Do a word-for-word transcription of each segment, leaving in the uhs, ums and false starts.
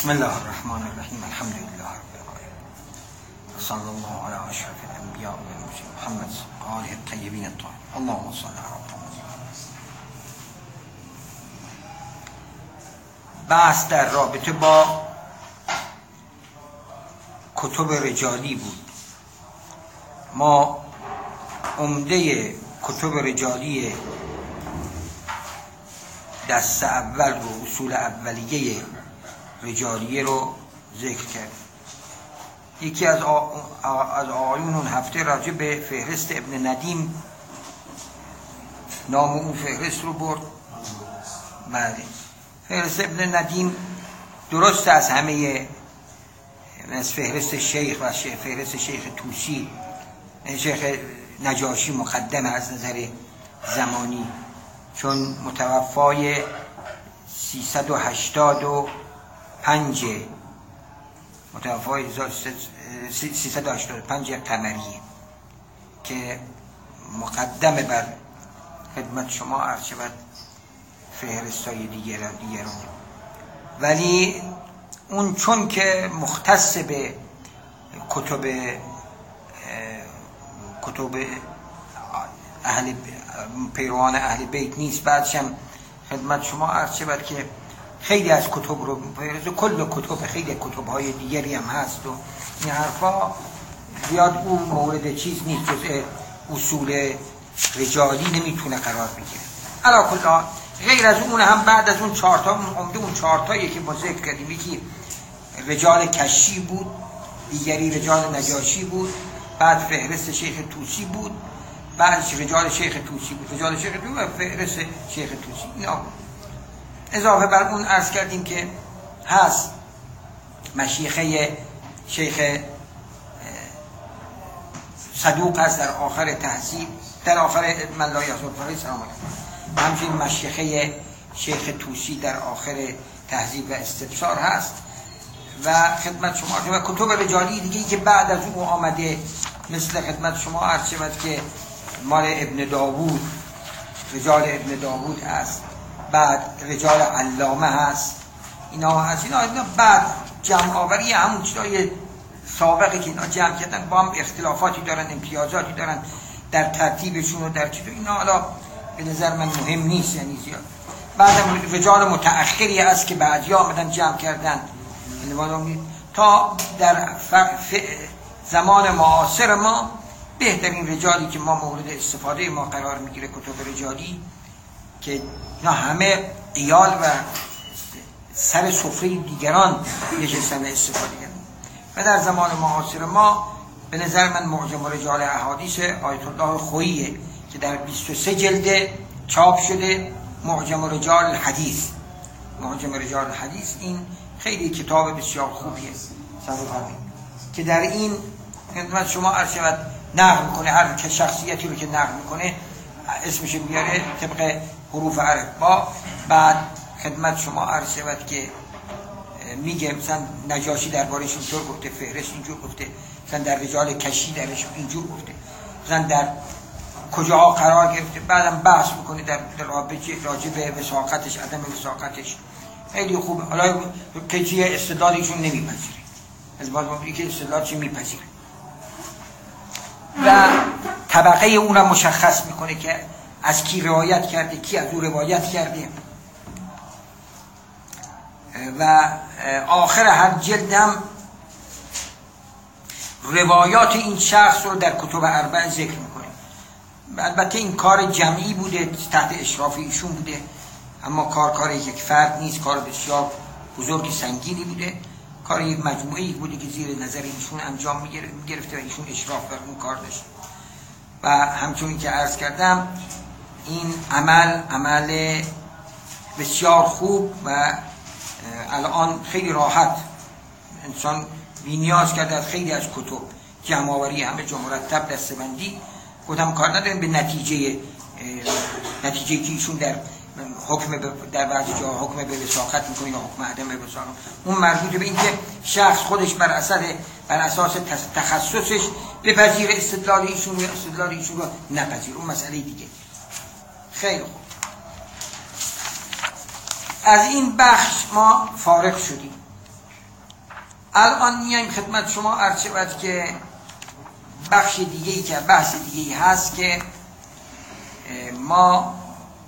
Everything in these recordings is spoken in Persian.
بسم الله الرحمن الرحیم. الحمد لله رب العالمین. صلی الله علی اشرف الانبیاء و المرسلین محمد و آله الطیبین الطاهرین. اللهم صل علی محمد. بحث در رابطه با کتب رجالی بود. ما عمده کتب رجالی دست اول رو، اصول اولیه رجالیه رو ذکر کرد. یکی از از آقایون اون هفته راجع به فهرست ابن ندیم نام اون فهرست رو برد. بله، فهرست ابن ندیم درست از همه از فهرست شیخ و فهرست شیخ توسی، شیخ نجاشی مقدم از نظر زمانی، چون متوفای سیصد و هشتاد و پنج متوفای سیصد و هشتاد و پنج قمریه که مقدم بر خدمت شما عرض شود فهرستای دیگران دیگران ولی اون چون که مختص به کتب کتب اهل پیروان اهل بیت نیست، بعدش هم خدمت شما عرض شود که خیلی از کتب رو کل کتب خیلی کتب های دیگری هم هست و این حرفا زیاد اون مورد چیز نیست، جزء اصول رجالی نمیتونه قرار بگیره. علا کل حال غیر از اون هم بعد از اون چهارتا عمده اون چهارتایی که ما ذکر کردیم، یکی رجال کشی بود، دیگری رجال نجاشی بود، بعد فهرست شیخ توسی بود، بعدش رجال شیخ توسی بود، رجال شیخ توسی و فهرست شیخ توسی. اینا بود. اضافه بر اون عرض کردیم که هست مشیخه شیخ صدوق هست در آخر تهذیب، در آخر من لا یحضر فرای سلام علیکم، همچنین مشیخه شیخ توسی در آخر تهذیب و استبصار هست و خدمت شما و کتب رجالی دیگه که بعد از اون آمده، مثل خدمت شما عرض شود که مال ابن داوود، رجال ابن داوود هست، بعد رجال علامه هست، اینا هست. اینا, اینا بعد جمع آوری همون چیزای سابقه که اینا جمع کردن با هم اختلافاتی دارن، امتیازاتی دارن در ترتیبشون و در چیز. اینا حالا به نظر من مهم نیست، یعنی زیاد. بعدم رجال متأخری هست که بعدی آمدن جمع کردن تا در ف... ف... زمان معاصر ما بهترین رجالی که ما مورد استفاده ما قرار میگیره کتب رجالی که نه همه ایال و سر سفره دیگران نشستن استفاده کردن. و در زمان معاصر ما به نظر من معجم رجال احادیث آیت الله خوییه که در بیست و سه جلد چاپ شده، معجم رجال الحدیث. معجم رجال الحدیث این خیلی کتاب بسیار خوبیه که در این خدمت شما عرض شود نقل میکنه، هر که شخصیتی رو که نقل میکنه اسمش میاره طبق حروف عرب با. بعد خدمت شما عرض شود که میگه مثلا نجاشی دربارش اینطور گفته، فهرست اینجور گفته، مثلا در رجال کشی درش اینجور گفته، مثلا در کجاها قرار گرفته. بعدم بحث میکنه در راجع به وثاقتش، عدم وثاقتش. خیلی خوبه. حالا کسی استدلال ایشون نمیپذیره، از بعد موقعی که استدلالش میپذیره و طبقه اون را مشخص میکنه که از کی روایت کرده، کی از او روایت کرده و آخر هر جلد هم روایات این شخص رو در کتب اربع ذکر میکنه. البته این کار جمعی بوده، تحت اشراف ایشون بوده، اما کار کار یک فرد نیست، کار بسیار بزرگی سنگینی بوده، کار یک مجموعه‌ای بوده که زیر نظر ایشون انجام میگرفته و ایشون اشراف بر اون کار داشت. و همچنین که عرض کردم این عمل عمل بسیار خوب و الان خیلی راحت انسان بی‌نیاز کرده از خیلی از کتب جمع آوری همه جا مرتب دسته‌بندی. گفتم کار نداریم به نتیجه نتیجه که ایشون در حکم در بعضی جا حکم به وثاقت میکنه یا حکم عدم وثاقت، اون مربوط به این که شخص خودش بر اثر بر اساس تخصصش بپذیر استدلال ایشون یا استدلال ایشون رو نپذیر، اون مسئله دیگه. خیلی خوب، از این بخش ما فارغ شدیم. الان میایم خدمت شما عرض شود که بخش دیگه ای که بحث دیگه ای هست که ما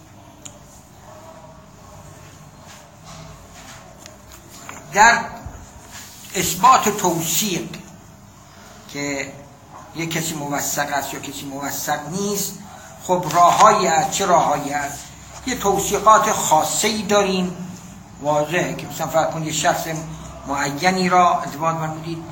در اثبات توثیق که یک کسی موثق است یا کسی موثق نیست، خب راههایی هست. چه راههایی هست؟ یه توثیقات خاصه‌ای داریم واضحه که مثلا فرض کنید یه شخص معینی را ازدواج فرمودید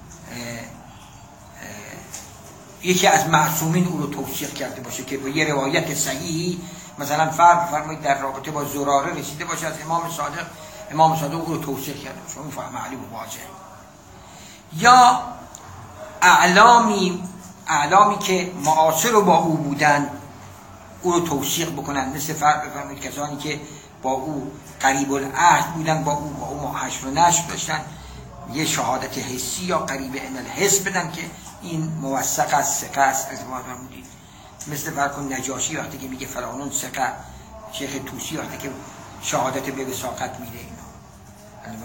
یکی از معصومین او رو توثیق کرده باشه که با یه روایت صحیحی مثلا فرض فرمایید در رابطه با زراره رسیده باشه از امام صادق، امام صادق او رو توثیق کرده باشه، اون فهم معلوم و واضحه. یا اعلامی اعلامی که معاصر با او بودن او رو توثیق بکنن، مثل فرض بفرمایید کسانی که با او قریب العهد بودن، با او با او معاشر و نشر داشتن، یه شهادت حسی یا قریب من الحس بدن که این موثق است، ثقه است. از ما فرمودید مثل فرض نجاشی وقتی که میگه فلانون ثقه، شیخ طوسی وقتی که شهادت به وثاقت میده. اینا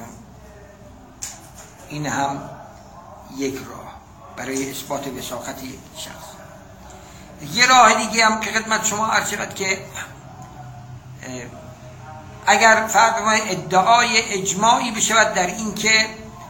این هم یک راه برای اثبات وثاقت یک شخص. یه راه دیگه هم که خدمت شما عرض شد که اگر فرض کنید ادعای اجماعی بشود در این که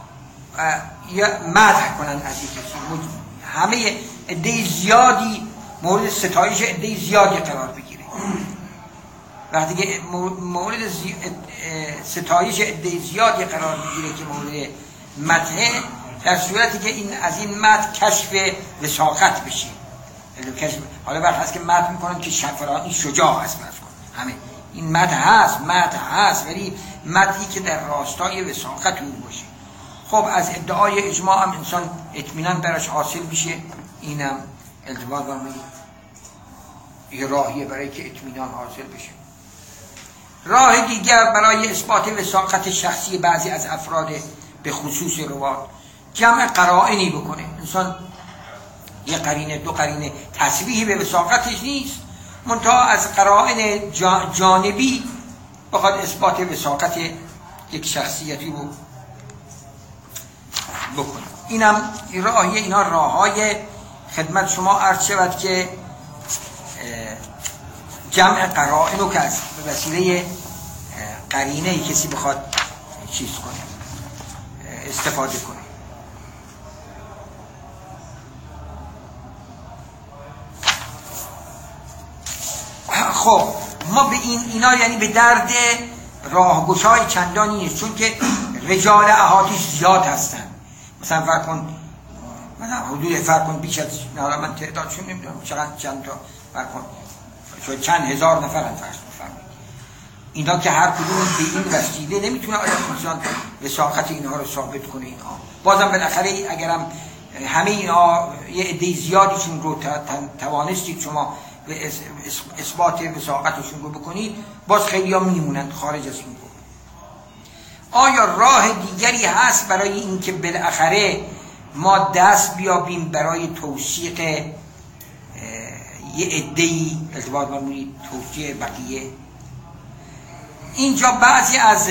مدح کنن از یک کسی، همه عده زیادی مورد ستایش عده زیادی قرار بگیره، وقتی که مورد ستایش عده زیادی قرار بگیره که مورد مدحه، در صورتی که این از این مدح کشف وثاقت بشه. حالا وقت هست که مدح میکنن که شفرانی شجاع هست، همه این مدح هست، مدح هست، ولی مدحی که در راستای وثاقت اون باشه. خب از ادعای اجماع هم انسان اطمینان براش حاصل بشه، اینم التفات برمید یه راهیه برای که اطمینان حاصل بشه. راه دیگر برای اثبات وثاقت شخصی بعضی از افراد به خصوص روات، جمع قرائنی بکنه. انسان یه قرینه دو قرینه تصریحی به وثاقتش نیست، منتها از قرائن جانبی بخواد اثبات وثاقت یک شخصیتی رو بکنه. اینم راهیه. اینا راههای خدمت شما عرض شود که جمع قرائن رو که از به وسیله قرینه کسی بخواد چیز کنه، استفاده کنه. خب ما به این اینا یعنی به درد راهگشای چندانی نیست، چون که رجال احادیث زیاد هستن. مثلا فرض کن مثلا حدود فرض کن بیش از حالا من تعدادشون نمیدونم چقدر چند تا فرض کن شاید چند هزار نفر فرض بفرمایید. اینا که هر کدوم به این وسیله نمیتونه آیا انسان وثاقت اینها رو ثابت کنه. اینها بازم بالاخره اگرم همه اینا یه عده زیادیشون رو توانستید شما به اثبات وثاقتشون رو بکنید، باز خیلی ها میمونند خارج از این رو. آیا راه دیگری هست برای اینکه بالاخره ما دست بیابیم برای توثیق یه عده‌ای ارتباط برمونید توثیق بقیه؟ اینجا بعضی از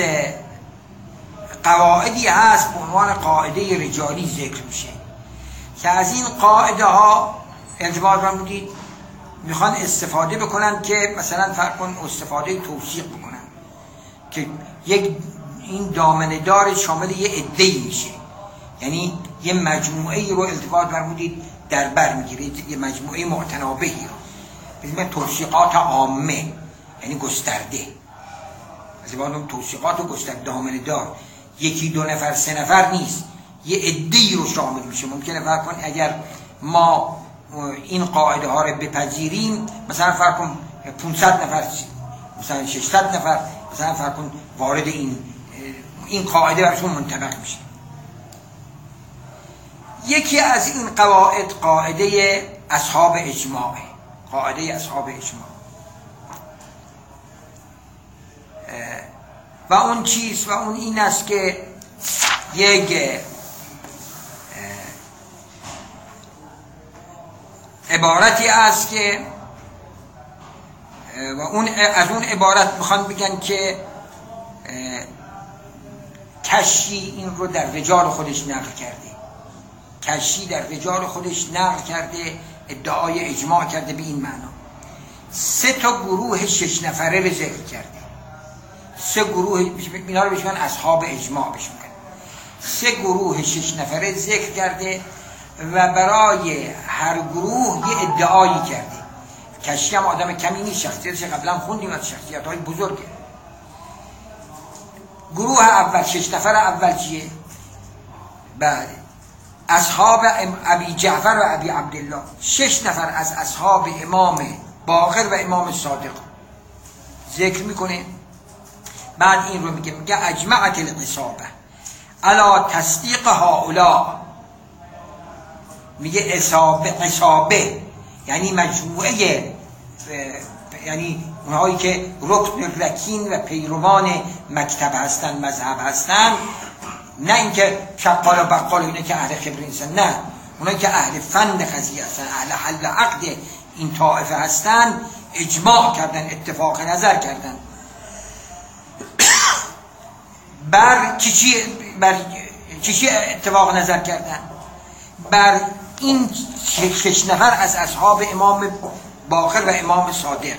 قواعدی هست به عنوان قاعده رجالی ذکر میشه که از این قاعده ها ارتباط برمونید میخوان استفاده بکنن که مثلا فرق کن استفاده توثیق بکنن که یک این دامنه دار شامل یه عده‌ای میشه، یعنی یه مجموعه رو ارتباط برمودید در بر میگیرید، یه مجموعه معتنابهی رو بزنید توثیقات عامه، یعنی گسترده. ارتباط توثیقات و گسترده دامنه دار یکی دو نفر سه نفر نیست، یه عده‌ای رو شامل میشه. ممکنه فرق کن اگر ما این قاعده ها رو بپذیریم مثلا فرق کن پانصد نفر مثلا ششصد نفر مثلا فرق کن وارد این این قاعده برشون منطبق میشه. یکی از این قواعد قاعده اصحاب اجماع، قاعده اصحاب اجماع و اون چیز و اون این است که یک عبارتی است که و اون از اون عبارت میخوان بگن که کشی این رو در رجال خودش نقل کرده، کشی در رجال خودش نقل کرده، ادعای اجماع کرده به این معنا. سه تا گروه شش نفره رو ذکر کرده، سه گروه اینا رو بهشون اصحاب اجماع بهشون کرده، سه گروه شش نفره ذکر کرده و برای هر گروه یه ادعایی کرده. کشی هم آدم کمی نیست، شخصیتش قبلا خوندیم از شخصیت های بزرگه. گروه اول شش نفر اول چیه؟ بله اصحاب ابی جعفر و ابی عبدالله، شش نفر از اصحاب امام باقر و امام صادق ذکر میکنه. بعد این رو میگه میگه اجمعت العصابه علی تصدیق هؤلاء، میگه عصابه عصابه یعنی مجموعه، یعنی اونهایی که رکن رکین و پیروان مکتب هستن، مذهب هستن، نه اینکه شقال و بقال اینه که اهل خبر نیستن، نه اونایی که اهل فن قضیه هستن، اهل حل عقد این طائفه هستن، اجماع کردن، اتفاق نظر کردن بر چی چی بر چی چی اتفاق نظر کردن؟ بر این شش نفر از اصحاب امام باقر و امام صادق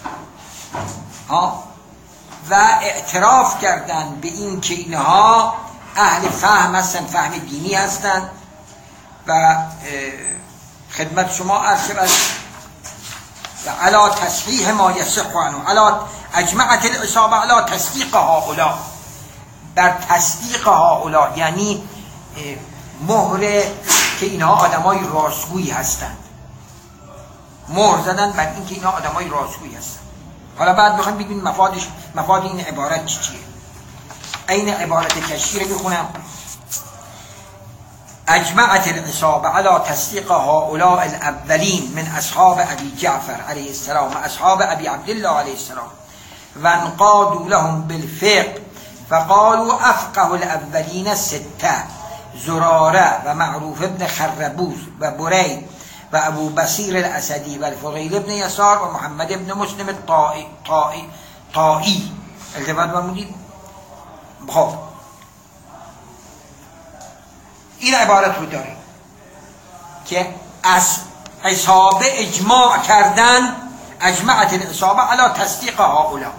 ها، و اعتراف کردن به این که اینها اهل فهم هستن، فهم دینی هستن. و خدمت شما عرض شد و علا تصحیح ما یصح عنه، علا اجمعت العصابه علا تصدیق هؤلاء، بر تصدیق هؤلاء یعنی مهر که اینها آدمای راستگویی هستند، مهر زدن بر این که اینها آدمای راستگویی هستند. حالا بعد میخوایم ببینیم مفادش، مفاد این عبارت چی چیه. این عبارت کشی رو میخونم. اجمعت العصابه علی تصدیق هؤلاء الاولین من اصحاب ابی جعفر علیه السلام و اصحاب ابی عبدالله علیه السلام و انقادوا لهم بالفقه فقالوا افقه الاولین سته، زراره و معروف ابن خربوز و برید و ابو بصیر الاسدی و الفضیل ابن یسار و محمد ابن مسلم الطائی طائی طائی التفات بمونید. خب این عبارت رو داره که از عصابه اجماع کردن، اجمعت العصابه علی تصدیق هؤلاء.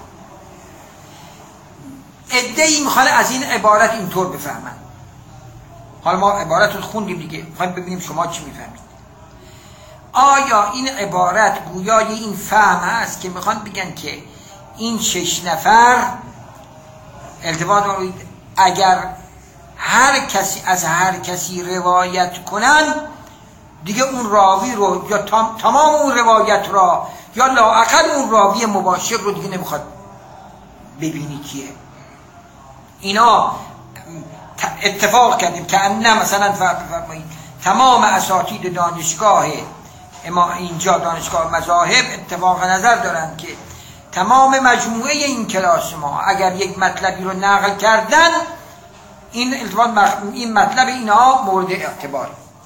ادعی میخوان از این عبارت اینطور بفهمن. حالا ما عبارت رو خوندیم دیگه، میخوایم ببینیم شما چی میفهمید. آیا این عبارت گویای این فهم هست که میخوان بگن که این شش نفر التفات رو اگر هر کسی از هر کسی روایت کنن دیگه اون راوی رو یا تمام اون روایت را یا لااقل اون راوی مباشر رو دیگه نمیخواد ببینی کیه. اینا اتفاق کردیم که نه مثلا فرمایید تمام اساتید دانشگاه اما اینجا دانشگاه مذاهب اتفاق نظر دارن که تمام مجموعه این کلاس ما اگر یک مطلبی رو نقل کردن این این مطلب اینها مورد اعتبار.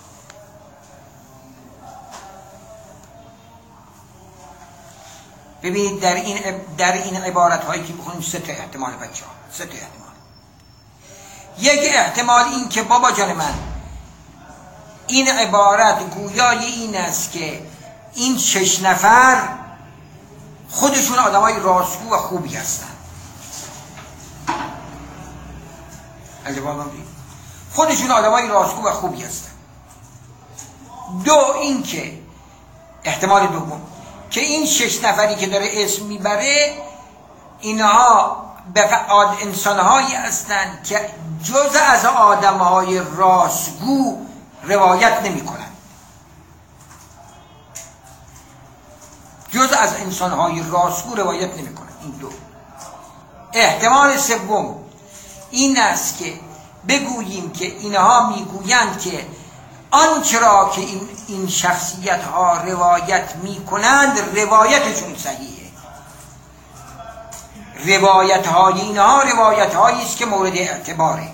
ببینید در این در این عبارت هایی که میخونیم سه تا احتمال بچه ها، سه تا احتمال. یک احتمال این که بابا جان من این عبارت گویای این است که این شش نفر خودشون آدمای راستگو و خوبی هستن. خودشون آدمای راستگو و خوبی هستن. دو این که احتمال دوم که این شش نفری که داره اسم میبره اینها انسانهایی هستند که جز از آدمهای راستگو روایت نمی کنن، جز از انسانهای راستگو روایت نمی کنن. این دو. احتمال سوم این است که بگوییم که اینها میگویند که آنچه را که این, این شخصیت ها روایت می کنند روایتشون صحیحه. روایت های اینها روایت هایی است که مورد اعتباره.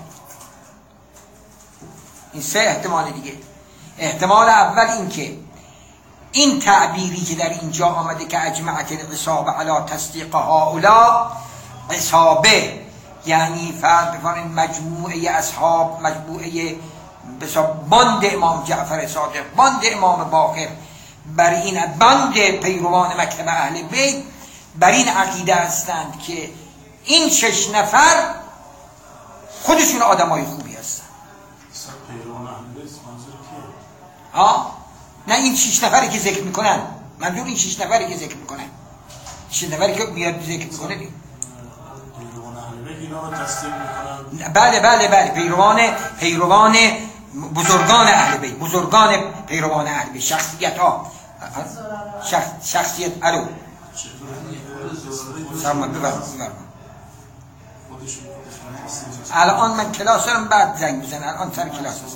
این سه احتمال دیگه. احتمال اول این که این تعبیری که در اینجا آمده که اجمعت العصابه علی تصدیق هؤلاء، عصابه یعنی فرض بکنید مجموعه اصحاب، مجموعه باند امام جعفر صادق، باند امام باقر، بر این باند پیروان مکتب اهل بیت بر این عقیده هستند که این شش نفر خودشون آدمای خوبی هستند. پیروان اهل بیت منظور کیه؟ ها؟ نه این شش نفری که ذکر میکنن، منظور این شش نفری که ذکر میکنن، شش نفری که میاد ذکر میکنه دی. پیروان اهل بیت اینا رو تسلیم میکنن. بله بله بله پیروان پیروان بزرگان اهل بیت، بزرگان پیروان اهل بیت، شخصیت ها شخص شخصیت الو سلام ببرم الان من کلاس دارم بعد زنگ بزن، الان سر کلاس هستم.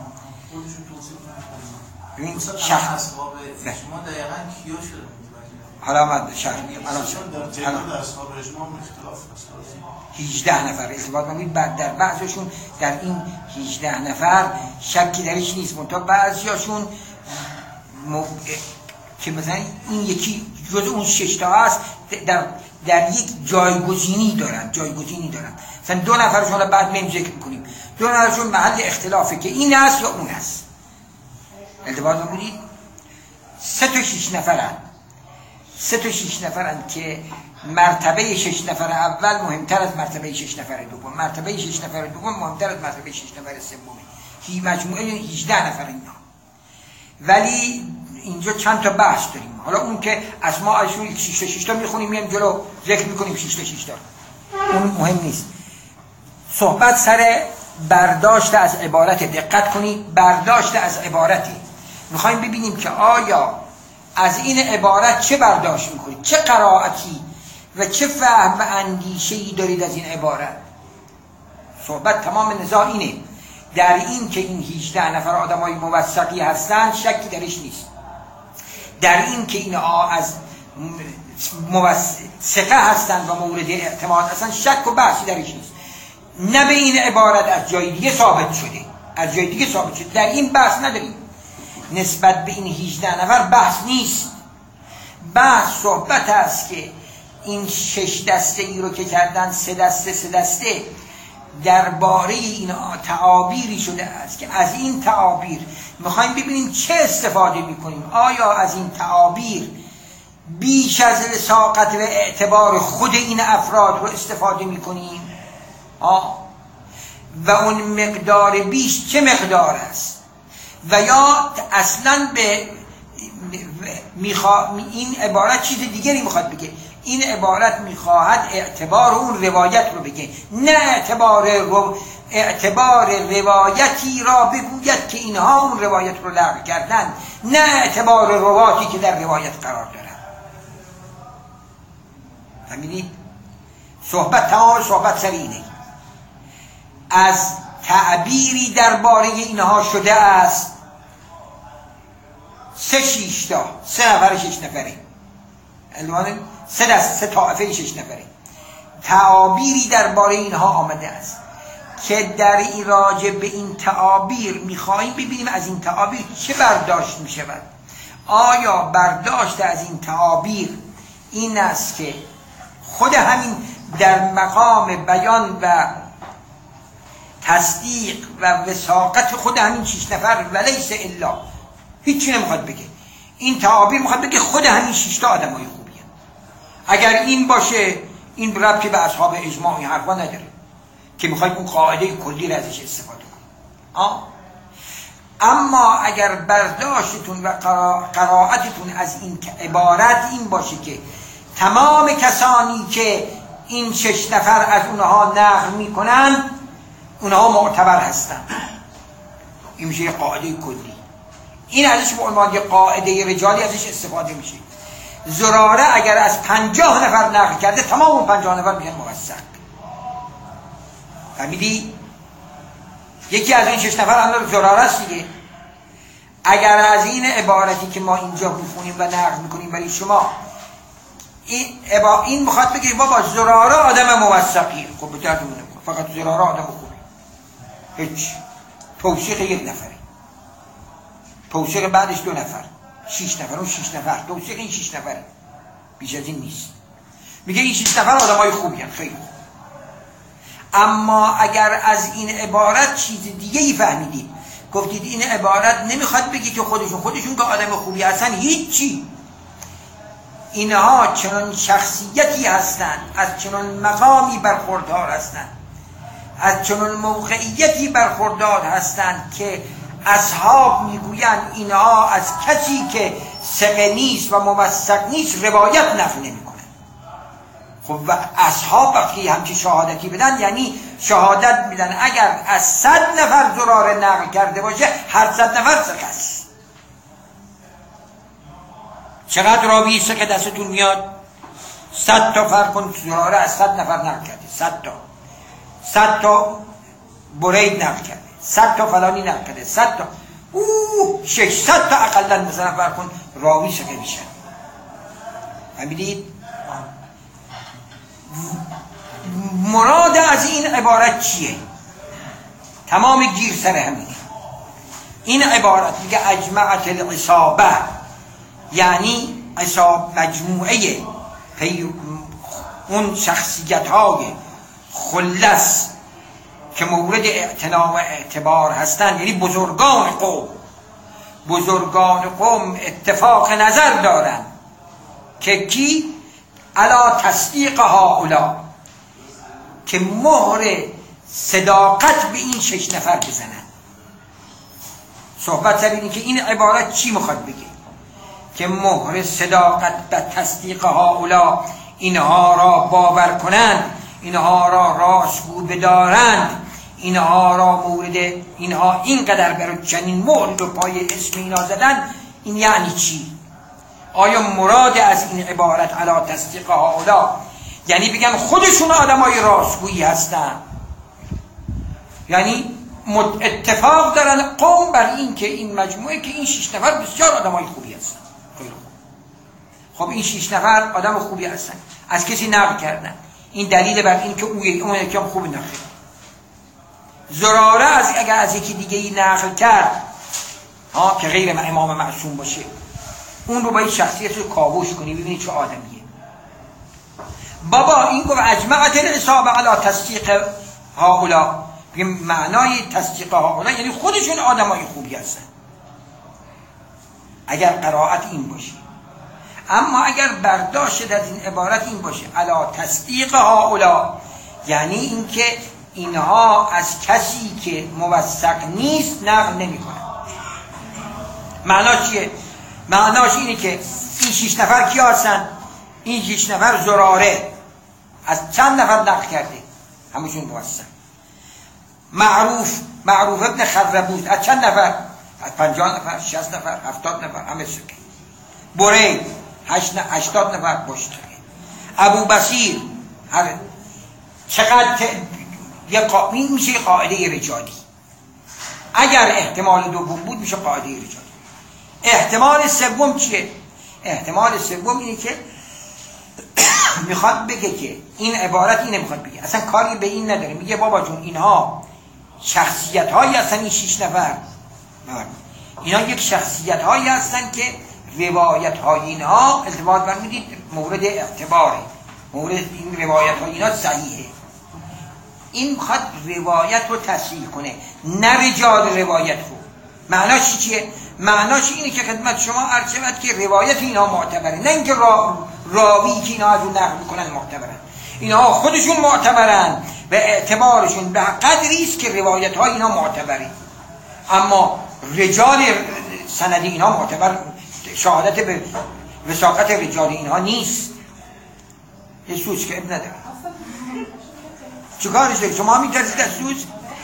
ببین شخص شما دقیقاً کیا شده؟ حالا من شرح میگم الان در تعداد اصحاب اجماع اختلاف هست. هجده نفر ارتباط می‌کنید، بعد در بعضیشون در این هجده نفر شکی درش نیست، منتها بعضیاشون م... که مثلا این یکی جز اون شش تا هست در در یک جایگزینی دارن، جایگزینی دارن. مثلا دو نفرشون رو بعد می‌ذکر ذکر می‌کنیم، دو نفرشون محل اختلافه که این است یا اون است. ارتباط می‌کنید. سه تا شش نفرن، سه تا شش نفرن که مرتبه شش نفر اول مهمتر از مرتبه شش نفر دوم، مرتبه شش نفر دوم مهمتر از مرتبه شش نفر سوم. هی مجموعه هجده نفر اینا. ولی اینجا چند تا بحث داریم. حالا اون که اسماءشون شش تا شش تا میخونیم میام جلو ذکر میکنیم شش تا شش تا. اون مهم نیست. صحبت سر برداشت از عبارت، دقت کنید، برداشت از عبارتی. میخوایم ببینیم که آیا از این عبارت چه برداشت میکنید، چه قرائتی و چه فهم و اندیشه‌ای دارید از این عبارت. صحبت تمام نزاع اینه، در این که این هجده نفر آدمای موثقی هستند شکی درش نیست، در این که اینها از موثقه هستند و مورد اعتماد هستند شک و بحثی درش نیست. نه به این عبارت از جای دیگه ثابت شده، از جای دیگه ثابت شده، در این بحث نداریم. نسبت به این هجده نفر بحث نیست، بحث صحبت است که این شش دسته ای رو که کردن سه دسته سه دسته درباره این تعابیری شده است که از این تعابیر میخوایم ببینیم چه استفاده میکنیم. آیا از این تعابیر بیش از لساقت و اعتبار خود این افراد رو استفاده میکنیم؟ آه. و اون مقدار بیش چه مقدار است؟ و یا اصلا به میخوا... این عبارت چیز دیگری میخواد بگه. این عبارت میخواهد اعتبار اون روایت رو بگه، نه اعتبار رو... اعتبار روایتی را بگوید که اینها اون روایت رو لغو کردن، نه اعتبار رواتی که در روایت قرار دارن. فهمیدید؟ صحبت تمام صحبت سر اینه، از تعبیری درباره اینها شده است سه شیشتا، سه نفر شش نفره، الوان سه دست، سه طائفه شش نفره، تعابیری درباره اینها آمده است که در راجع به این تعابیر میخواهیم ببینیم از این تعابیر چه برداشت میشود. آیا برداشت از این تعابیر این است که خود همین در مقام بیان و تصدیق و وثاقت خود همین شش نفر ولیس الا هیچی نمیخواد بگه، این تعابیر میخواد بگه خود همین شش تا آدمای خوبیه. اگر این باشه این ربطی به اصحاب اجماع این حرفا نداره که میخوایم اون قاعده کلی را ازش استفاده کنیم. آه؟ اما اگر برداشتتون و قرائتتون از این عبارت این باشه که تمام کسانی که این شش نفر از اونها نقل میکنن اونها معتبر هستن، این میشه یه قاعده کلی، این ازش به عنوان یه قاعده رجالی ازش استفاده میشه. زراره اگر از پنجاه نفر نقل کرده تمام اون پنجاه نفر میگن موثق. فهمیدی؟ یکی از این شش نفر هم زراره است دیگه. اگر از این عبارتی که ما اینجا بخونیم و نقل میکنیم ولی شما این عبا این میخواد بگه بابا زراره آدم موثقیه، خب به درد نمیخوره، فقط زراره آدم خوبه، هیچ توثیق یک نفره، توثیق بعدش دو نفر، شش نفر، اون شش نفر، توثیق این شش نفره، بیش از این نیست. میگه این شش نفر آدمای خوبی هستند، خیلی خوب. اما اگر از این عبارت چیز دیگه ای فهمیدید، گفتید این عبارت نمیخواد بگی که خودشون خودشون که آدم خوبی هستن، هیچی، اینها چنان شخصیتی هستند، از چنان مقامی برخوردار هستند، از چنان موقعیتی برخوردار هستند که اصحاب میگویند اینها از کسی که ثقه نیست و موثق نیست روایت نقل نمیکنند. خب و اصحاب وقتی همچی شهادتی بدن یعنی شهادت میدن اگر از صد نفر زراره نقل کرده باشه هر صد نفر ثقه است. چقدر راوی ثقه دستتون میاد؟ صد تا فرق کن زراره از صد نفر نقل کرده، صد تا صد تا برید نقل کرده، صد تا فلانی نقل کرده، صد تا اوه ششصد تا اقلا مثلا فرق کن راوی ثقه میشن. فهمیدید؟ مراد از این عبارت چیه؟ تمام گیر سر همینه. این عبارت میگه اجمعت العصابه، یعنی عصاب مجموعه اون شخصیت های خلص که مورد اعتنا و اعتبار هستند، یعنی بزرگان قوم. بزرگان قوم اتفاق نظر دارن که کی؟ علا تصدیق هؤلاء، که مهر صداقت به این شش نفر بزنن. صحبت سر اینه که این عبارت چی میخواد بگه؟ که مهر صداقت به تصدیق هؤلاء، اینها را باور کنند، اینها را راستگو بدارند، اینها را مورد اینها اینقدر برای چنین مهر به پای اسم اینا زدن. این یعنی چی؟ آیا مراد از این عبارت علا تصدیق هؤلاء یعنی بگن خودشون آدمای راستگویی هستن؟ یعنی اتفاق دارن قوم بر این که این مجموعه که این شش نفر بسیار آدمای خوبی هستن. خب این شش نفر آدم خوبی هستن، از کسی نقل کردن، این دلیل بر این که اون یکی هم خوب نقل. زراره از اگر از یکی دیگه ای نقل کرد ها که غیر امام معصوم باشه، اون رو باید شخصیت رو کاوش کنی ببینی چه آدمیه. بابا این گفت اجمعت العصابه علی تصدیق هؤلاء، معنای تصدیق هؤلاء یعنی خودشون آدمای خوبی هستن اگر قرائت این باشه. اما اگر برداشت از این عبارت این باشه علی تصدیق هؤلاء یعنی اینکه اینها از کسی که موثق نیست نقل نمی‌کنن. معناش چیه؟ معناش اینه که این شش نفر کی هستن؟ این شش نفر زراره از چند نفر نقل کرده؟ همشون موثق. معروف معروف ابن خربوز از چند نفر؟ از پنجاه نفر، شصت نفر، هفتاد نفر، همه سکه. برید هشتاد نفر پشت. ابو بصیر هر چقدر یه قا... این میشه قاعده رجالی. اگر احتمال دوم بود میشه قاعده رجالی. احتمال سوم چیه؟ احتمال سوم اینه که میخواد بگه که این عبارت اینه میخواد بگه اصلا کاری به این نداره. میگه بابا جون اینها شخصیت هایی هستن، این شش نفر اینا یک شخصیت هایی هستن که روایت های اینها التفات برمیدید مورد اعتباره، مورد این روایت های اینها صحیحه. این میخواد روایت رو تصحیح کنه نه رجال روایت رو. معناش چیه؟ معناش اینه که خدمت شما عرض شود که روایت اینها معتبره، نه اینکه را... راوی که اینها از اون نقل میکنن معتبرن. اینها خودشون معتبرن و اعتبارشون به قدری است که روایت های اینها معتبره، اما رجال سند اینها معتبر، شهادت به وثاقت رجال اینها نیست. یه سوز که اب نداره. چیکارش داری؟ شما میترسید از سوز؟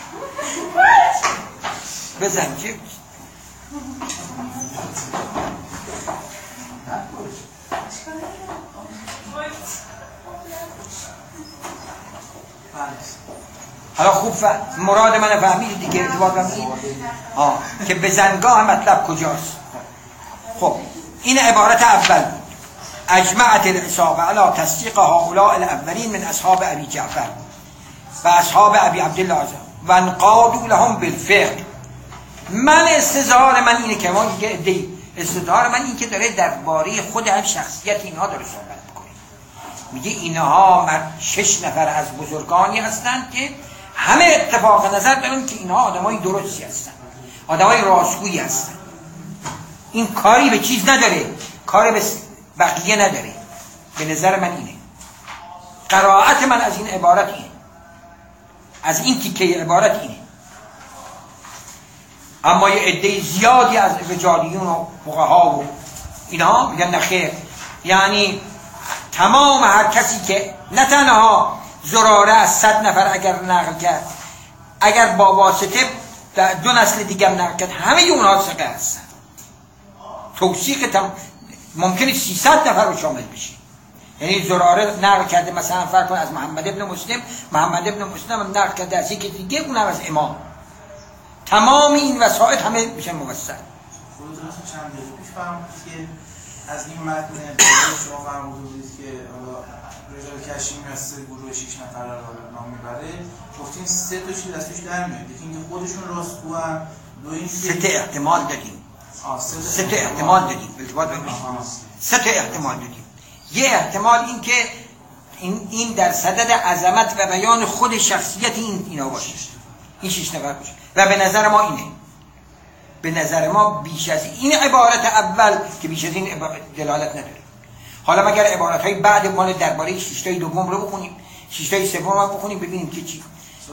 بزن چه؟ حالا خوب ف... مراد من فهمید دیگه، ارتباط فهمید آه که بزنگاه مطلب کجاست. خب این عبارت اول بود اجمعت العصابه علی تصدیق هؤلاء الاولین من اصحاب ابی جعفر و اصحاب ابی عبدالله اعظم و انقادوا لهم بالفقه. من استظهار من اینه که ما دیگه استظهار من این که داره درباره خود هم شخصیت اینها داره صحبت میکنه. میگه اینها شش نفر از بزرگانی هستند که همه اتفاق نظر دارن که اینها آدمای درستی هستن، آدمای راستگویی هستن. این کاری به چیز نداره، کاری به بقیه نداره. به نظر من اینه قرائت من از این عبارت اینه، از این تیکه عبارت اینه. اما یه عده زیادی از رجالیون و فقها و اینها میگن نخیر، یعنی تمام هر کسی که نه تنها زراره از صد نفر اگر نقل کرد، اگر با واسطه دو نسل دیگر نقل کرد، همه اونها ثقه هستن. توثیق تم... ممکنه سیصد نفر رو شامل بشه. یعنی زراره نقل کرده مثلا فرض کن از محمد ابن مسلم، محمد ابن مسلم هم نقل کرده از یکی دیگه، اونم از امام. تمام این وسائط همه میشه موثق. خود درست چند دقیقه پیش فهمید که از این متن بالا شما فرموده بودید که رجال کشیم از سه گروه شش نفر را نام میبره، گفتین سه تا چیز دستش در میاد، یکی اینکه خودشون راستگو ان، دو این سه تا احتمال دادیم. آه سه تا احتمال دادیم. التفات ببینید. سه تا احتمال دادیم. یه احتمال این که این این در صدد عظمت و بیان خود شخصیت این اینا باشه. این شش نفر باشه. و به نظر ما اینه. به نظر ما بیش از این عبارت اول که بیش از این دلالت نداره. حالا مگر عبارت‌های بعد مال درباره شیشتای دوم رو بخونیم، شیشتای سوم رو بخونیم ببینیم که چی.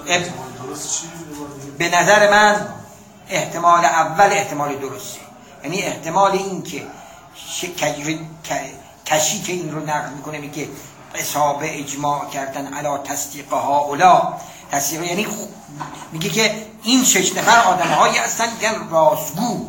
به نظر من احتمال اول احتمال درسته. یعنی احتمال این که کشی که این رو نقل میکنه میگه اصحابه اجماع کردن علا تصدیق هؤلاء، تصدیق یعنی میگه که این شش نفر آدم‌هایی هستن که راستگو،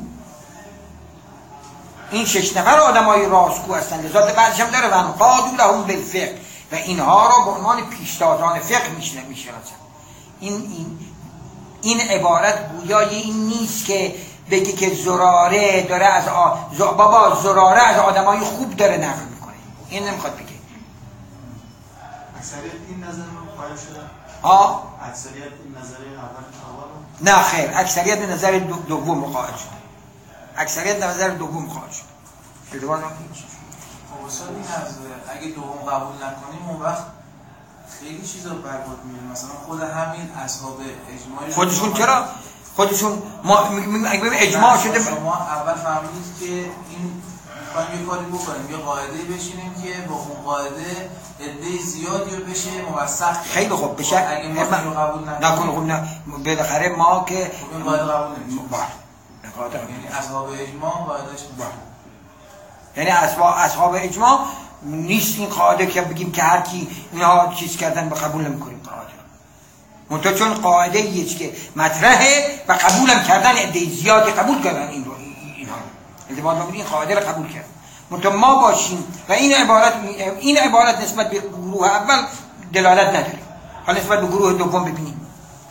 این شش نفر آدم‌های راستگو هستن. لذا بعدش هم داره و قادوا لهم بالفقه، و اینها را به عنوان پیشتازان فقه میشناسن. این این این عبارت گویای این نیست که بگه که زراره داره از آ... ز... بابا زراره از آدمای خوب داره نقل میکنه، این نمیخواد بگه. اکثریت این نظر رو قائل شدن. ها؟ اکثریت این نظر اول نه خیر، اکثریت نظر دو... دوم رو قائل شد. اکثریت نظر دوم قائل شد. ادوار نکنید. خب استاد این از اگه دوم قبول نکنیم اون وقت خیلی چیزا برباد میشه. مثلا خود همین اصحاب اجماع خودشون چرا خودشون ما اگه اجماع شده شما اول فهمیدید که این میخوایم یه کاری بکنیم، یه قاعده بشینیم که با اون قاعده عده زیادی رو بشه موثق. خیلی خوب بشه. اگه ما اینو قبول نکنیم خب نه بالاخره ما که این قاعده قبول نمیشه. قاعده یعنی اصحاب اجماع قاعدهش یعنی اصحاب اصحاب اجماع نیست این قاعده که بگیم که هر کی اینا چیز کردن به قبول نمی‌کنیم قاعده. منتها چون قاعده ایه که مطرحه و قبولم کردن عده زیادی قبول کردن این رو اینها التفات ببینید این قاعده رو قبول کردن. منتها ما باشیم و این عبارت این عبارت نسبت به گروه اول دلالت نداره. حالا نسبت به گروه دوم ببینیم.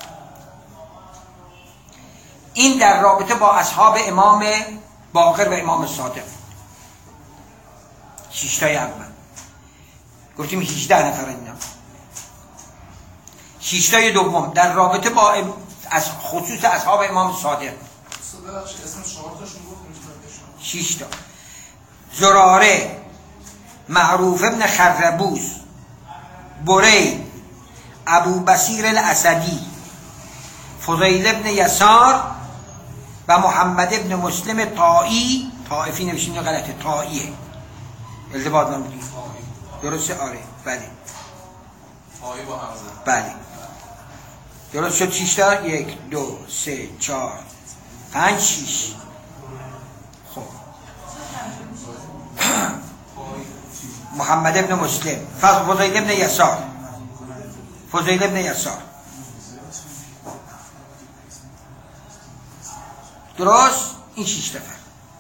این در رابطه با اصحاب امام باقر و امام صادق شیشتای اول گفتیم هجده نفر اینا. شیشتای دوم در رابطه با از خصوص اصحاب امام صادق شیشتا زراره، معروف ابن خربوس، برید، ابو بصیر الاسدی، فضیل ابن یسار و محمد ابن مسلم طائی. طائفی نوشتین غلطه، طائیه. التباط نمودی درسته؟ آره بله طائی با حمزه. بله درست شد. شیشتا یک دو سه چهار پنج شیش. خب محمد ابن مسلم، فضیل ابن یسار، فضیل ابن یسار درست. این شیش نفر.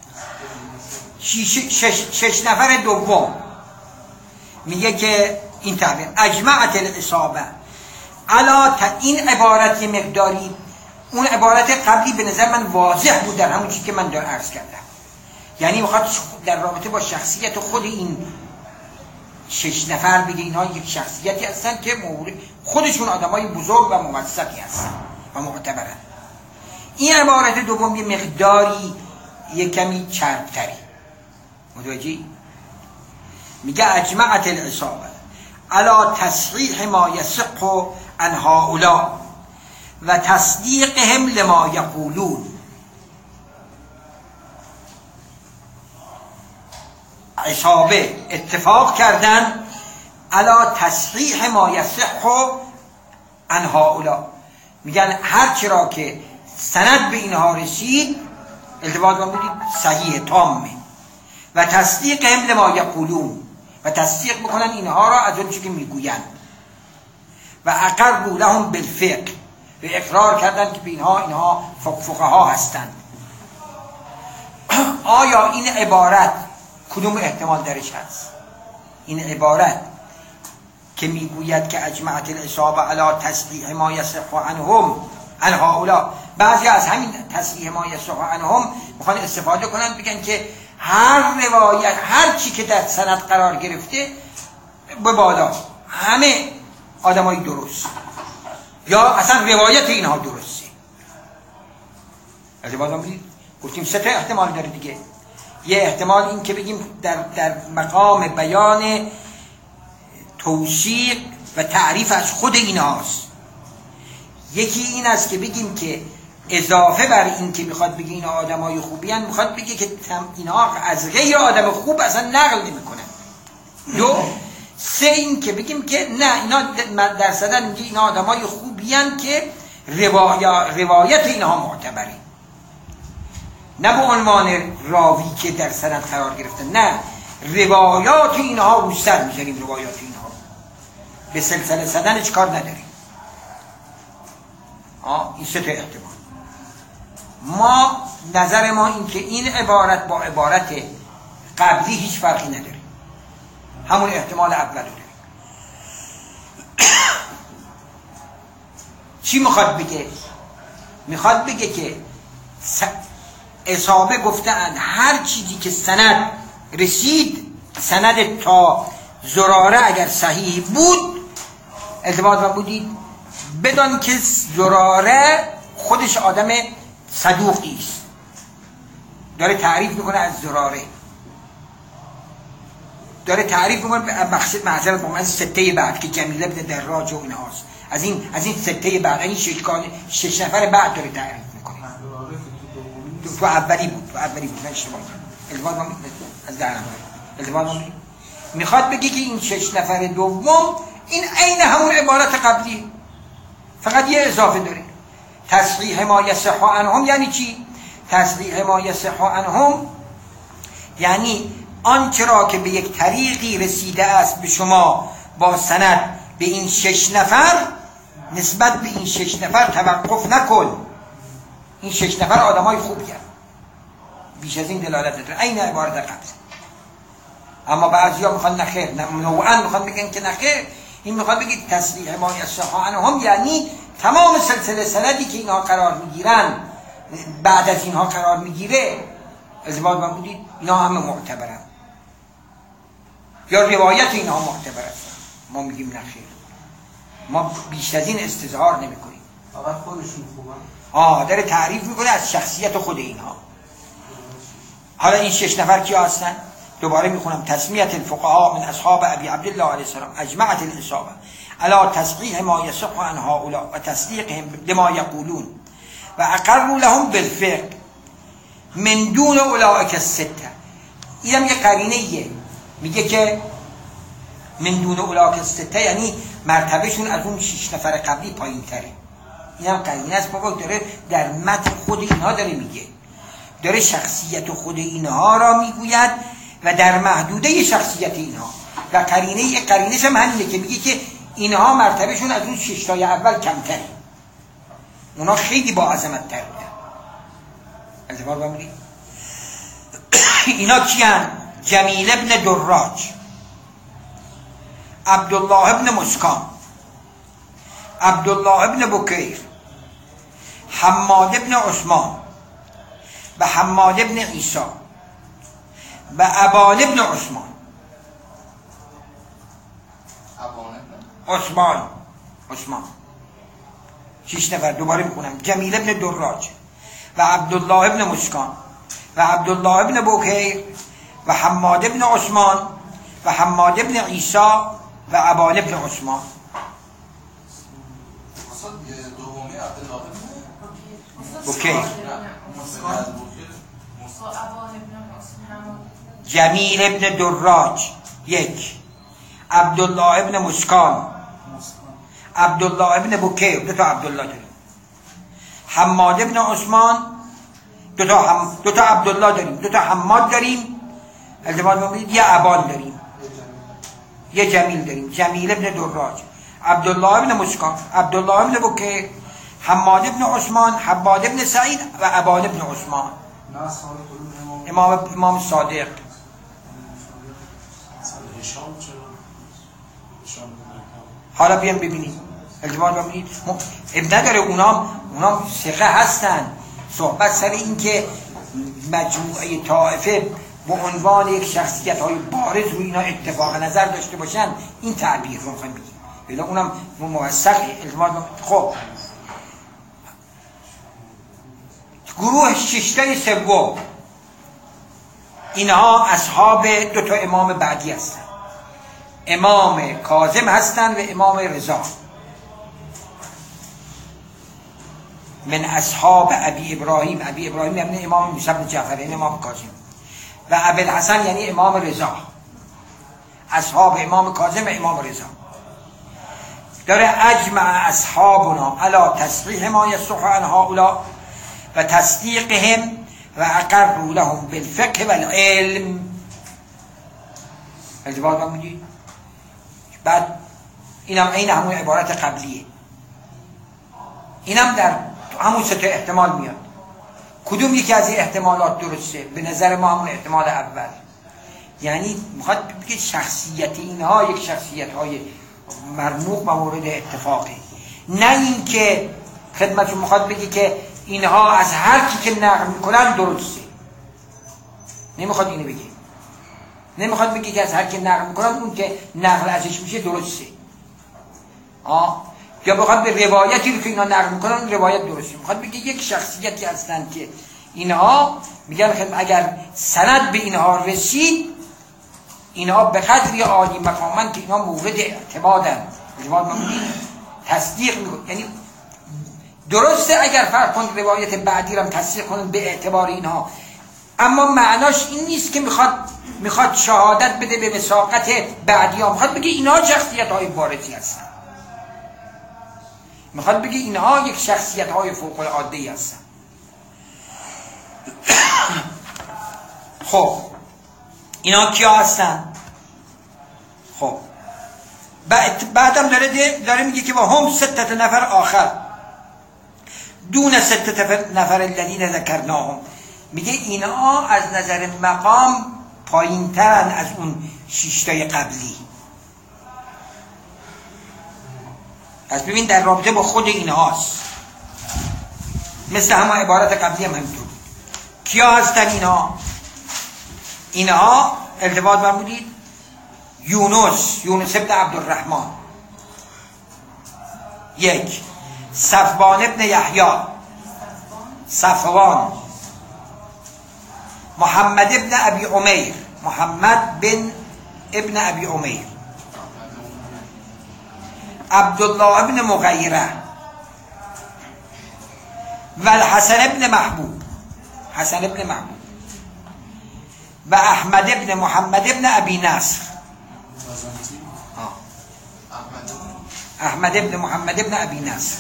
شش, شش, شش نفر دوم میگه که این تعبیر اجمعت الاصابه علا این عبارت مقداری، اون عبارت قبلی به نظر من واضح بود در همون چیزی که من دارم عرض کردم. یعنی میخواد در رابطه با شخصیت خود این شش نفر بگه اینها یک شخصیتی هستن که خودشون آدمای بزرگ و موثقی هستن و معتبرن. این عبارت دوم یه مقداری یک کمی چربتری. متوجهی؟ میگه اجمعت الاصابه علی تصحیح ما یصح عن هؤلاء و تصدیقهم لما یقولون. اصحابه اتفاق کردن علی تصحیح ما یصح عن هؤلاء، میگن هر چرا که سند به اینها رسید التباط ما بودید صحیح تامه و تصدیق هم لما یقولون و تصدیق بکنن اینها را از اون چی که میگویند و اقروا لهم بالفقه و اقرار کردن که به اینها اینها فقها هستند. آیا این عبارت کدوم احتمال درش هست؟ این عبارت که میگوید که اجمعت الاصابه علی تصحیح ما یصح عنهم عن هؤلاء، بعضی از همین تصحیح ما یصح عنهم میخوان استفاده کنن بگن که هر روایت هر چی که در سند قرار گرفته به بالا همه آدمای درست یا اصلا روایت اینها درسته. از بعد ما گفتیم سه تا احتمال داره دیگه. یه احتمال این که بگیم در در مقام بیان توثیق و تعریف از خود اینهاست. یکی این است که بگیم که اضافه بر این که میخواد بگه اینا آدمای خوبی هستند، میخواد بگه که اینها از غیر آدم خوب اصلا نقل نمیکنن. دو سه این که بگیم که نه اینا در صدر میگه اینا آدمای خوبی هستند که روایت اینها معتبره، نه به عنوان راوی که در سند قرار گرفته، نه روایات اینها رو سر میذاریم، روایات اینها به سلسله سندش کار نداریم. آه این سه تا احتمال. ما نظر ما این که این عبارت با عبارت قبلی هیچ فرقی نداره، همون احتمال اول داره. چی میخواد بگه؟ میخواد بگه که اصحابه گفتند هر چیزی که سند رسید، سند تا زراره اگر صحیح بود ارتباط ما بودید، بدان که زراره خودش آدم صدوقی است. داره تعریف میکنه از زراره، داره تعریف میکنه مقصد معذرت با من سته بعد که جمیله ابن دراج و اینهاست، از این از این سته بعد، این شش شش نفر بعد داره تعریف میکنه. تو اولی بود، تو اولی بود، نه اشتباه التباط ما از در نفر التباط ما میخواد بگه که این شش نفر دوم این عین همون عبارت قبلی، فقط یه اضافه داره. تصحیح ما یصح عنهم یعنی چی؟ تصحیح ما یصح عنهم یعنی آنچه را که به یک طریقی رسیده است به شما با سند به این شش نفر، نسبت به این شش نفر توقف نکن. این شش نفر آدمای خوبی هستند، بیش از این دلالت نداره، عین عبارت قبل. اما بعضیا میخوان نخیر، نوعا میخوان بگن که نخیر، این میخواد بگید تصحیح ما یصح عنهم یعنی تمام سلسله سندی که اینها قرار میگیرن بعد از اینها قرار میگیره ازباد ما بودید اینا همه معتبرن یا روایت اینها معتبر است. ما میگیم نخیر، ما بیش از این استظهار نمی کنیم. فقط خودشون خوبن. آه داره تعریف میکنه از شخصیت خود اینها. حالا این شش نفر کی هستن؟ دوباره میخونم. تسمیت الفقهاء من اصحاب ابی عبدالله علیه السلام اجمعت الاصابه علی تصحیح ما یصح عن هؤلاء و تصدیقهم لما یقولون و اقروا لهم بالفقه من دون اولئک السته. اینم یه قرینه میگه که من دون اولئک السته یعنی مرتبهشون از اون شش نفر قبلی پایین تره. اینم قرینه است بابا، داره در متن خود اینها داره میگه، داره شخصیت خود اینها را میگوید و در محدوده شخصیت اینها و قرینه یک قرینش هم همینه که میگه که اینها مرتبهشون از اون شش تای اول کمتره، اونا خیلی با عظمت تر بودن. اعتبار بمونید اینا کیان؟ جمیل ابن دراج، عبدالله ابن مسکان، عبدالله ابن بکیر، حماد ابن عثمان و حماد ابن عیسی و ابان ابن عثمان. عثمان عثمان شش نفر. دوباره میکنم. جمیل ابن دراج و عبدالله ابن مسکان و عبدالله ابن بکیر و حماد ابن عثمان و حماد ابن عیسی و ابان ابن عثمان. اوکی. جمیل ابن دراج یک، عبدالله ابن مسکان، عبدالله ابن بکیر، دو تا عبدالله داریم. حماد ابن عثمان، دو تا هم دو تا عبدالله داریم، دو تا حماد داریم، التفات ببینید، یه ابان داریم، یه جمیل داریم. جمیل ابن دراج، عبدالله ابن مسکان، عبدالله ابن بکیر، حماد ابن عثمان، حباد ابن سعید و ابان ابن عثمان. امام امام صادق. حالا بیان ببینید، التفات ببینید، اب نداره، اونام اونام ثقه هستن. صحبت سر این که مجموعه طائفه به عنوان یک شخصیت های بارز روی اینا اتفاق نظر داشته باشن، این تعبیر رو میخوایم بگیم، بلا اونم موثقه. التفات خب گروه ششته سوم، اینها اصحاب دو تا امام بعدی هستن، امام کاظم هستن و امام رضا. من اصحاب ابی ابراهیم، ابی ابراهیم یعنی امام موسی بن جعفر، یعنی امام کاظم، و ابی الحسن یعنی امام رضا. اصحاب امام کاظم و امام رضا. داره اجمع اصحابنا علی تصحیح ما یصح عن هؤلاء و تصدیقهم و اقروا لهم بالفقه والعلم. التفات ببینید. بعد اینم این همون عبارت قبلیه، اینم در همون سه تا احتمال میاد. کدوم یکی از این احتمالات درسته؟ به نظر ما همون احتمال اول. یعنی میخواد بگه شخصیت اینها یک شخصیت های مرموق و مورد اتفاقه، نه اینکه خدمتشون میخواد بگه که اینها از هر کی که نقل میکنن درسته. نمیخواد اینو بگه، نمیخواد بگه که از هر کی نقل میکنن اون که نقل ازش میشه درسته. آه یا بخواد به روایتی رو که اینا نقل میکنن روایت درسته. میخواد بگه یک شخصیتی هستن که اینها میگن اگر سند به اینها رسید، اینها به قدری عالی مقامن که اینها مورد اعتمادن. تصدیق میکنن، یعنی درسته اگر فرق کن روایت بعدی رو تصدیق کنن به اعتبار اینها، اما معناش این نیست که میخواد میخواد شهادت بده به وثاقت بعدی ها. میخواد بگه اینها شخصیت های بارزی هستن، میخواد بگه اینها یک شخصیت های فوق العاده ای هستن. خب اینا کیا هستن؟ خب بعدم داره داره میگه که با هم ستت نفر آخر دون ستت نفر الذین ذکرناهم، میگه اینا از نظر مقام پایین ترن از اون شیشتای قبلی. پس ببین در رابطه با خود اینهاست، مثل همه عبارت قبلی هم همینطور. کیا هستن اینا؟ اینها التفات بفرمایید، یونس، یونس ابن عبدالرحمن یک، صفوان ابن یحیی، صفوان، محمد ابن ابی عمیر، محمد بن ابن ابی عمیر، عبدالله ابن مغیره و الحسن ابن محبوب، حسن ابن محبوب و احمد ابن محمد ابن ابی نصر، احمد ابن محمد ابن ابی نصر.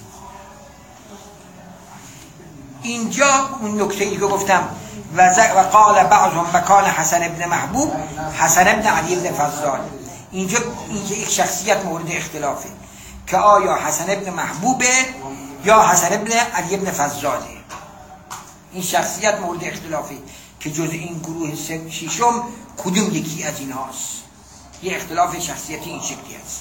اینجا اون نکته ای که گفتم و قال بعضهم مکان حسن ابن محبوب حسن ابن علی ابن فضال، اینجا اینجا یک شخصیت مورد اختلافه که آیا حسن ابن محبوبه یا حسن ابن علی ابن فضاله. این شخصیت مورد اختلافه که جز این گروه ششم کدوم یکی از این هاست. یه اختلاف شخصیتی این شکلی هست.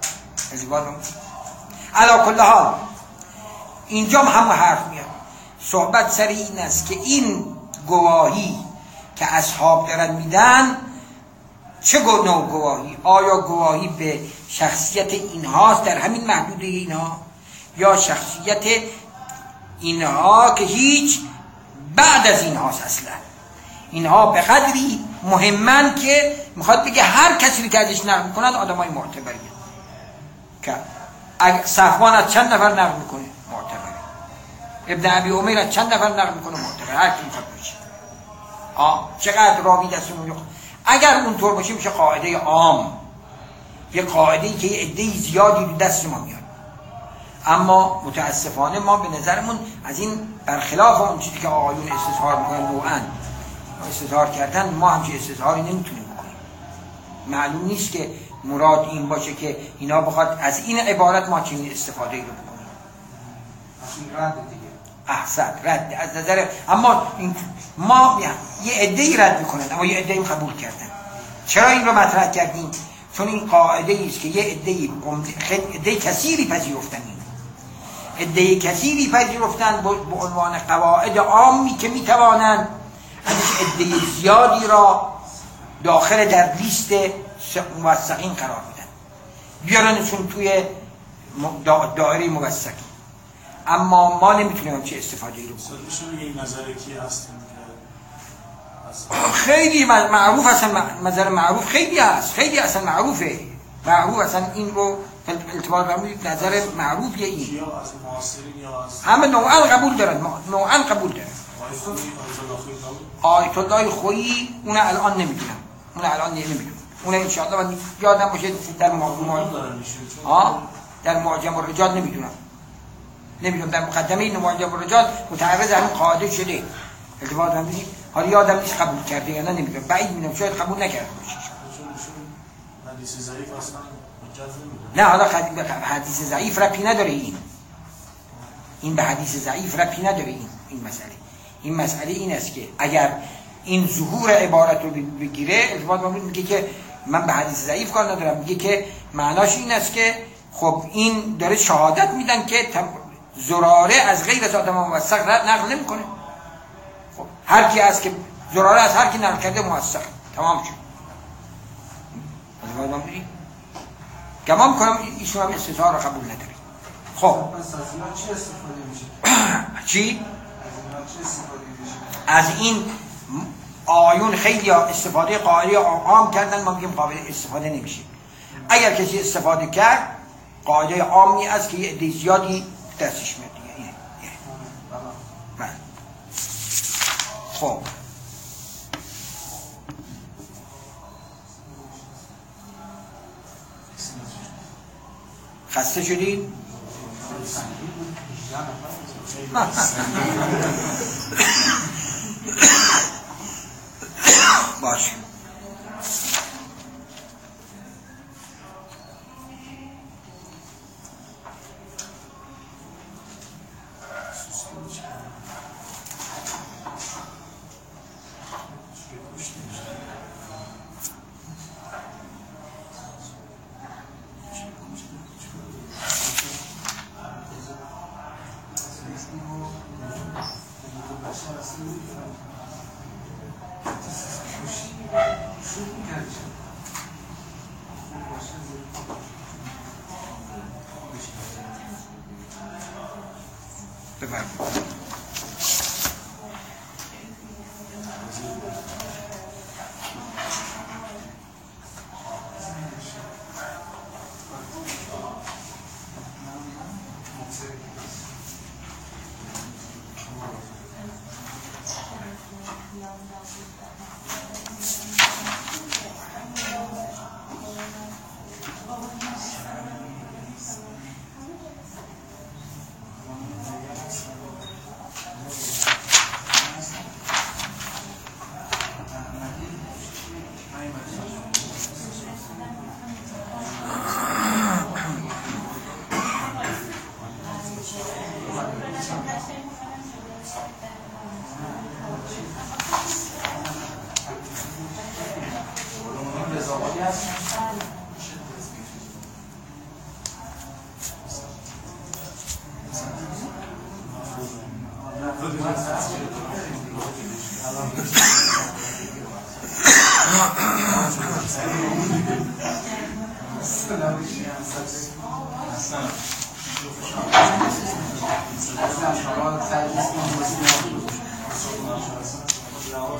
علا کل حال اینجا هم همه حرف میاد. صحبت سر این است که این گواهی که اصحاب دارن میدن چه نوع گواهی؟ آیا گواهی به شخصیت اینهاست در همین محدوده اینها، یا شخصیت اینها که هیچ بعد از اینهاست؟ اصلا اینها به قدری مهمن که میخواد بگه هر کسی که ازش نقل میکنن آدمای معتبریه. که صفوان از چند نفر نقل میکنه معتبره، ابن ابی عمر از چند نفر نقل میکنه معتبره، هر کی میخواد باشه. آه چقدر راوی دستمون. اگر اونطور باشه میشه قاعده عام، یه قاعده ای که یه عده زیادی رو دست ما میاد. اما متاسفانه ما به نظرمون از این برخلاف اون چیزی که آقایون استظهار میکنن نوعاً استظهار کردن، ما همچین استظهاری نمیتونیم بکنیم. معلوم نیست که مراد این باشه که اینا بخواد از این عبارت ما چنین استفاده ای رو بکنیم. رد دیگه احسن رد از نظر، اما این ما یه عده‌ای رد میکنن اما یه عده‌ای قبول کردن. چرا این رو مطرح کردیم؟ چون این قاعده است که یه عده‌ای خیلی عده کثیری پذیرفتن، این عده کثیری پذیرفتن به عنوان قواعد عامی که میتوانند ازش عده زیادی را داخل در لیست موثقین قرار بدن، بیارنشون توی دایره موثقین. اما ما نمیتونیم چه استفاده ای رو بکنیم. این نظر کی هست؟ خیلی معروف، اصلا نظر معروف خیلی هست، خیلی اصلا معروفه، معروف اصلا این رو التباط فرمودید نظر معروف یه این همه نوعا قبول دارن، نوعا قبول دارن. آیت الله خویی اون الان نمیدونم، اون الان نمیدونم، اون ان شاء الله من یادم باشه در معجم ها در معجم الرجال نمیدونم نمیدونم در مقدمه این معجم الرجال متعرض همین قاعده شده التباط فرمودید. حالا یادم نیست قبول کرده یا نه نمیدونم، بعید میدونم شاید قبول نکرده باشه. حدیث ضعیف اصلا نه، حالا حدیث ضعیف ربطی نداره، این این به حدیث ضعیف ربطی نداره. این این مسئله این مسئله این است که اگر این ظهور عبارت رو بگیره التباط فرمودید میگه که من به حدیث ضعیف کار ندارم، میگه که معناش این است که خب این داره شهادت میدن که زراره از غیر از آدم موثق نقل نمیکنه. خب هر کی است که زراره از هر کی نقل کرده موثق، تمام شد. التباط فرمودید گمان میکنم ایشون هم استظهار رو قبول نداره. خب پس از اینا چی استفاده میشه؟ چی؟ از اینا چی استفاده میشه؟ از این آیون خیلی استفاده قاعده عام کردن، ما میگیم قابل استفاده نمیشه. اگر کسی استفاده کرد قاعده عامی است که یه عده زیادی دستش میاد دیگه. اینه بله. خب خسته شدید؟ باشه. بفرمایید.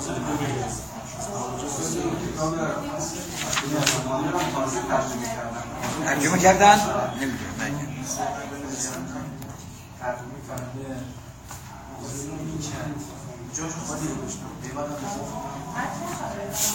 ترجمه کردن؟ نمیدونم ترجمه کردن جاش خودی رو بشنم